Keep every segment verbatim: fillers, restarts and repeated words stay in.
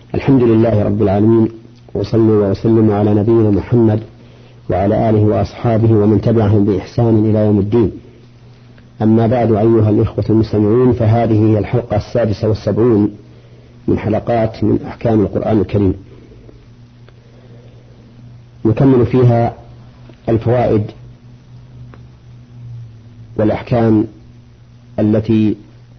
الحمد لله رب العالمين، وصلى وسلم على نبينا محمد وعلى آله وأصحابه ومن تبعهم بإحسان إلى يوم الدين. أما بعد، أيها الإخوة المستمعون، فهذه هي الحلقة السادسة والسبعون من حلقات من أحكام القرآن الكريم، نكمل فيها الفوائد والأحكام التي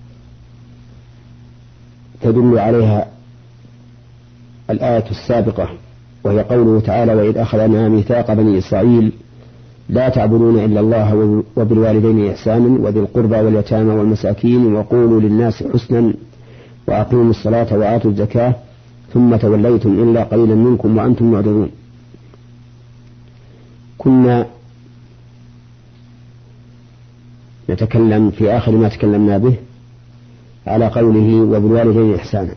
تدل عليها الآية السابقة، وهي قوله تعالى: وإذ أخذنا ميثاق بني إسرائيل لا تعبدون إلا الله وبالوالدين إحسانا وذي القربى واليتامى والمساكين وقولوا للناس حسنا وأقيموا الصلاة وآتوا الزكاة ثم توليتم إلا قليلا منكم وأنتم معرضون. كنا نتكلم في آخر ما تكلمنا به على قوله وبالوالدين إحسانا،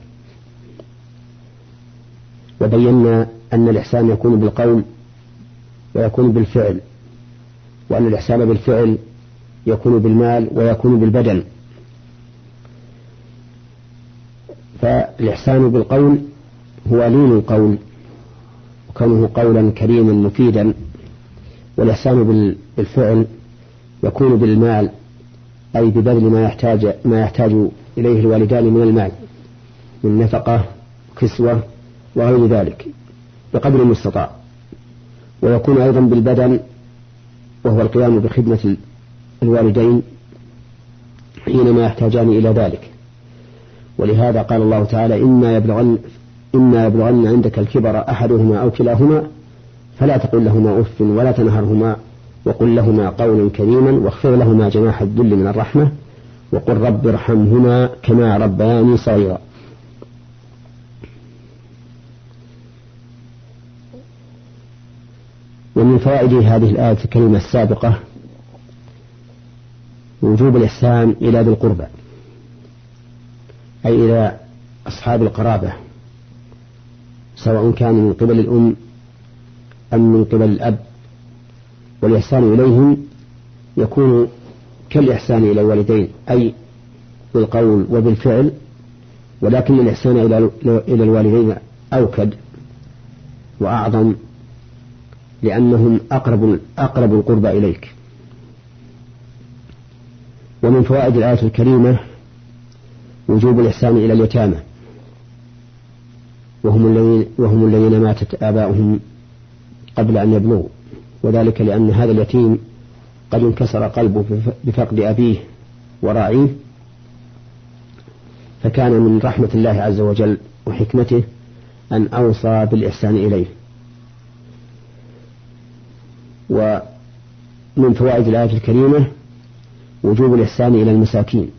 وبينا أن الإحسان يكون بالقول ويكون بالفعل، وأن الإحسان بالفعل يكون بالمال ويكون بالبدن. فالإحسان بالقول هو لين القول وكونه قولا كريما مفيدا، والإحسان بالفعل يكون بالمال، أي ببذل ما يحتاج ما يحتاج إليه الوالدان من المال من نفقة كسوة وغير ذلك بقدر المستطاع. ويكون أيضا بالبدن، وهو القيام بخدمة الوالدين حينما يحتاجان إلى ذلك. ولهذا قال الله تعالى: إما يبلغن إما يبلغن عندك الكبر أحدهما أو كلاهما فلا تقل لهما أف ولا تنهرهما وقل لهما قولا كريما واخفض لهما جناح الذل من الرحمة وقل رب ارحمهما كما ربياني صغيرا. ومن فوائد هذه الآية الكريمة السابقة وجوب الإحسان إلى ذي القربى، أي إلى أصحاب القرابة، سواء كان من قبل الأم أم من قبل الأب. والإحسان إليهم يكون كالإحسان إلى الوالدين، أي بالقول وبالفعل، ولكن الإحسان إلى الوالدين أوكد وأعظم، لأنهم أقرب أقرب القربى إليك. ومن فوائد الآية الكريمة وجوب الإحسان إلى اليتامى، وهم الذين وهم الذين ماتت آباؤهم قبل أن يبلغوا، وذلك لأن هذا اليتيم قد انكسر قلبه بفقد أبيه وراعيه، فكان من رحمة الله عز وجل وحكمته أن أوصى بالإحسان إليه. ومن فوائد الآية الكريمة وجوب الإحسان إلى المساكين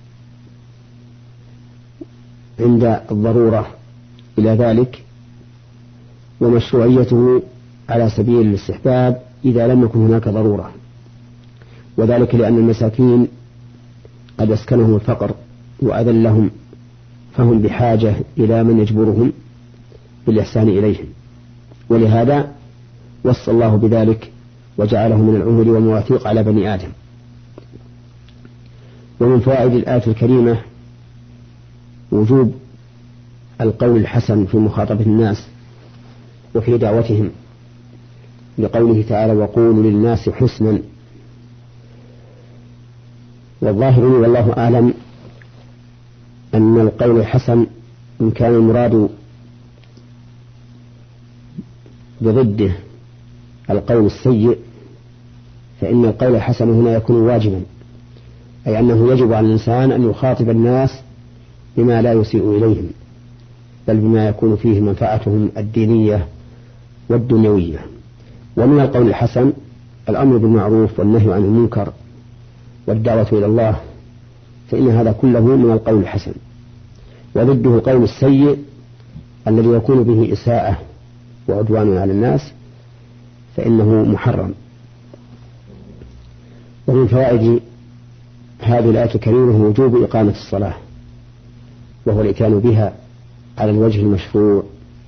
عند الضرورة إلى ذلك، ومشروعيته على سبيل الاستحباب إذا لم يكن هناك ضرورة، وذلك لأن المساكين قد أسكنهم الفقر وأذلهم، فهم بحاجة إلى من يجبرهم بالإحسان إليهم، ولهذا وصى الله بذلك وجعله من العهود والمواثيق على بني آدم. ومن فوائد الآية الكريمة وجوب القول الحسن في مخاطبة الناس وفي دعوتهم، لقوله تعالى: وقولوا للناس حسنا. والظاهر والله أعلم أن القول الحسن إن كان المراد بضده القول السيء، فإن القول الحسن هنا يكون واجبا، أي أنه يجب على الإنسان أن يخاطب الناس بما لا يسيء إليهم، بل بما يكون فيه منفعتهم الدينية والدنيوية. ومن القول الحسن الأمر بالمعروف والنهي عن المنكر والدعوة إلى الله، فإن هذا كله من القول الحسن. وضده القول السيء الذي يكون به إساءة وعدوان على الناس، فإنه محرم. ومن فوائد هذه الآية الكريمة وجوب إقامة الصلاة، وهو الإتيان بها على الوجه المشروع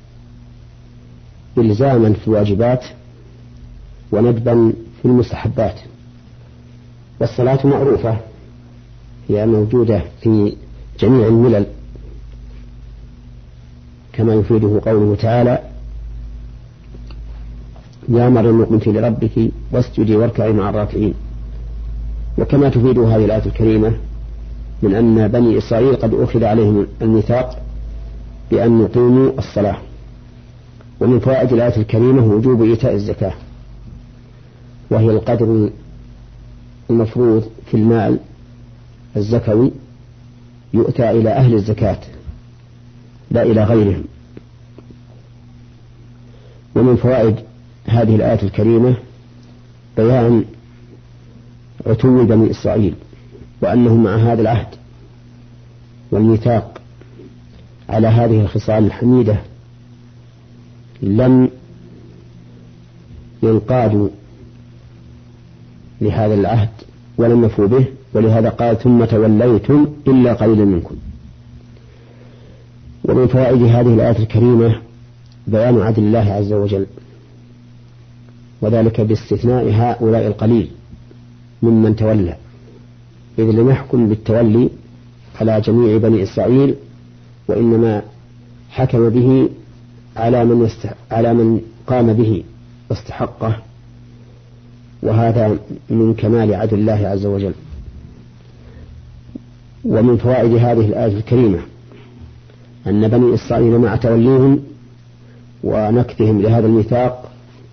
إلزاما في الواجبات وندبا في المستحبات. والصلاة معروفة هي موجودة في جميع الملل، كما يفيده قوله تعالى: يا مريم اقنتي لربك واسجدي واركعي مع الراكعين. وكما تفيد هذه الآية الكريمة من أن بني إسرائيل قد أخذ عليهم الميثاق بأن يقيموا الصلاة. ومن فوائد الآية الكريمة وجوب إيتاء الزكاة، وهي القدر المفروض في المال الزكوي يؤتى إلى أهل الزكاة لا إلى غيرهم. ومن فوائد هذه الآية الكريمة بيان عتو بني إسرائيل، وأنهم مع هذا العهد والميثاق على هذه الخصال الحميدة لم ينقادوا لهذا العهد ولم يفوا به، ولهذا قال: ثم توليتم إلا قليلا منكم. ومن فوائد هذه الآية الكريمة بيان عدل الله عز وجل، وذلك باستثناء هؤلاء القليل ممن تولى، إذ لم يحكم بالتولي على جميع بني إسرائيل، وإنما حكم به على من, يستح... على من قام به واستحقه، وهذا من كمال عدل الله عز وجل. ومن فوائد هذه الآية الكريمة أن بني إسرائيل مع توليهم ونكثهم لهذا الميثاق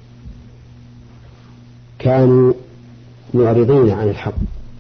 كانوا معرضين عن الحق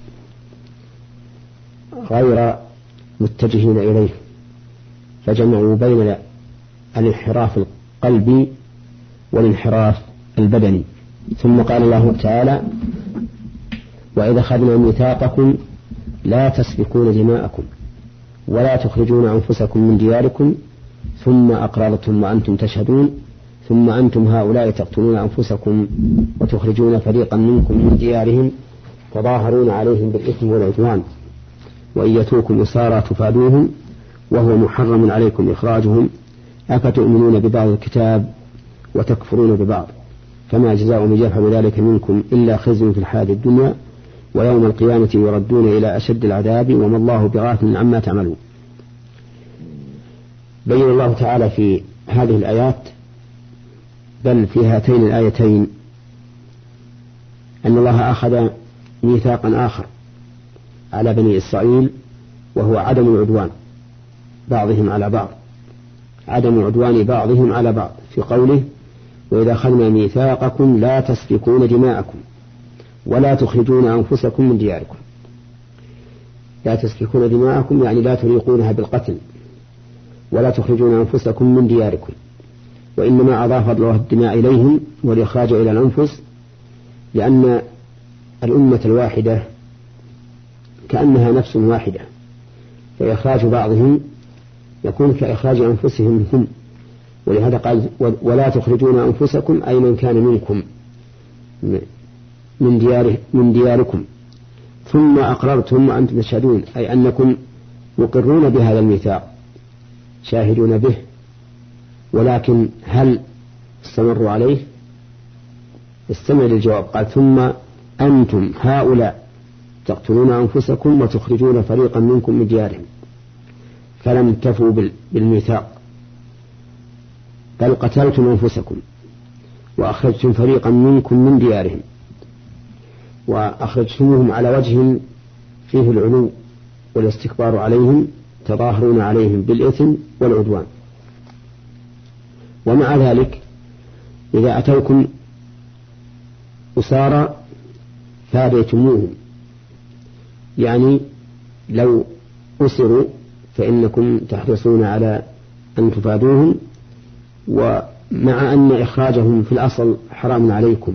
غير متجهين إليه، فجمعوا بين الانحراف القلبي والانحراف البدني. ثم قال الله تعالى: وإذا أخذنا ميثاقكم لا تسفكون دماءكم ولا تخرجون أنفسكم من دياركم ثم أقررتم وأنتم تشهدون ثم أنتم هؤلاء تقتلون أنفسكم وتخرجون فريقا منكم من ديارهم تظاهرون عليهم بالإثم والعدوان وإن يتوكم أسارى تفادوهم وهو محرم عليكم إخراجهم أفتؤمنون ببعض الكتاب وتكفرون ببعض فما جزاء من يفعل ذلك منكم إلا خزي في الحياة الدنيا ويوم القيامة يردون إلى أشد العذاب وما الله بغافل عما تعملون. بين الله تعالى في هذه الآيات بل في هاتين الآيتين أن الله أخذ ميثاقا آخر على بني إسرائيل، وهو عدم العدوان بعضهم على بعض، عدم عدوان بعضهم على بعض، في قوله: وإذا أخذنا ميثاقكم لا تسفكون دماءكم ولا تخرجون أنفسكم من دياركم. لا تسفكون دماءكم يعني لا تريقونها بالقتل، ولا تخرجون أنفسكم من دياركم، وإنما أضاف الله الدماء إليهم والإخراج إلى الأنفس، لأن الأمة الواحدة كأنها نفس واحدة، فإخراج بعضهم يكون كإخراج أنفسهم هم، ولهذا قال: ولا تخرجون أنفسكم أي من كان منكم من, دياره من دياركم ثم أقررتم وأنتم تشهدون، أي أنكم مقرون بهذا الميثاق شاهدون به، ولكن هل استمروا عليه؟ استمع للجواب، قال: ثم أنتم هؤلاء تقتلون أنفسكم وتخرجون فريقا منكم من ديارهم، فلم تفوا بالميثاق بل قتلتم أنفسكم وأخرجتم فريقا منكم من ديارهم، وأخرجتموهم على وجه فيه العلو والاستكبار عليهم تظاهرون عليهم بالإثم والعدوان. ومع ذلك إذا أتوكم أسارى فاديتموهم، يعني لو أسروا فإنكم تحرصون على أن تفادوهم، ومع أن إخراجهم في الأصل حرام عليكم،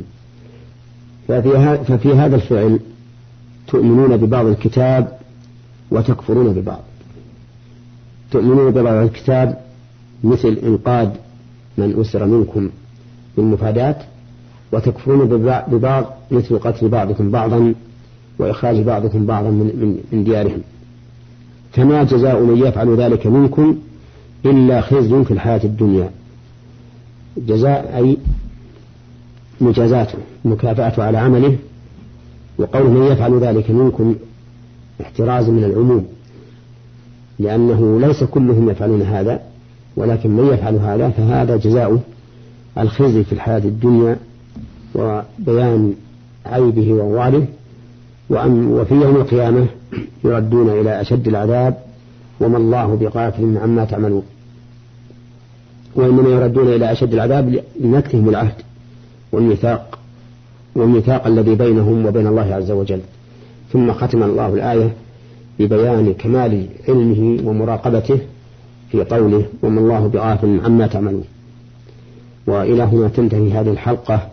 ففي هذا الفعل تؤمنون ببعض الكتاب وتكفرون ببعض. تؤمنون ببعض الكتاب مثل إنقاذ من أسر منكم بالمفادات، وتكفرون ببعض مثل قتل بعضكم بعضا وإخراج بعضكم بعضا من, من ديارهم. فما جزاء من يفعل ذلك منكم إلا خزي في الحياة الدنيا. جزاء أي مجازاته مكافأته على عمله، وقول من يفعل ذلك منكم احتراز من العموم، لأنه ليس كلهم يفعلون هذا، ولكن من يفعل هذا فهذا جزاؤه الخزي في الحياة الدنيا وبيان عيبه ووعره، وفي يوم القيامة يردون إلى أشد العذاب وما الله بغافل عما تعملون. وإنما يردون إلى أشد العذاب لنكثهم العهد والميثاق والميثاق الذي بينهم وبين الله عز وجل. ثم ختم الله الآية ببيان كمال علمه ومراقبته في قوله وما الله بغافل عما تعملون. وإلى هنا تنتهي هذه الحلقة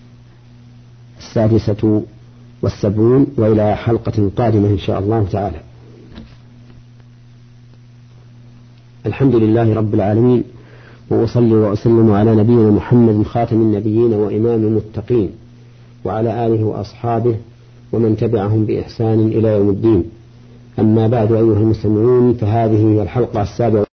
السادسة والسبعون، وإلى حلقة قادمة إن شاء الله تعالى. الحمد لله رب العالمين، وأصلي وأسلم على نبينا محمد خاتم النبيين وإمام المتقين، وعلى آله وأصحابه ومن تبعهم بإحسان إلى يوم الدين. أما بعد أيها المستمعون، فهذه هي الحلقة السابعة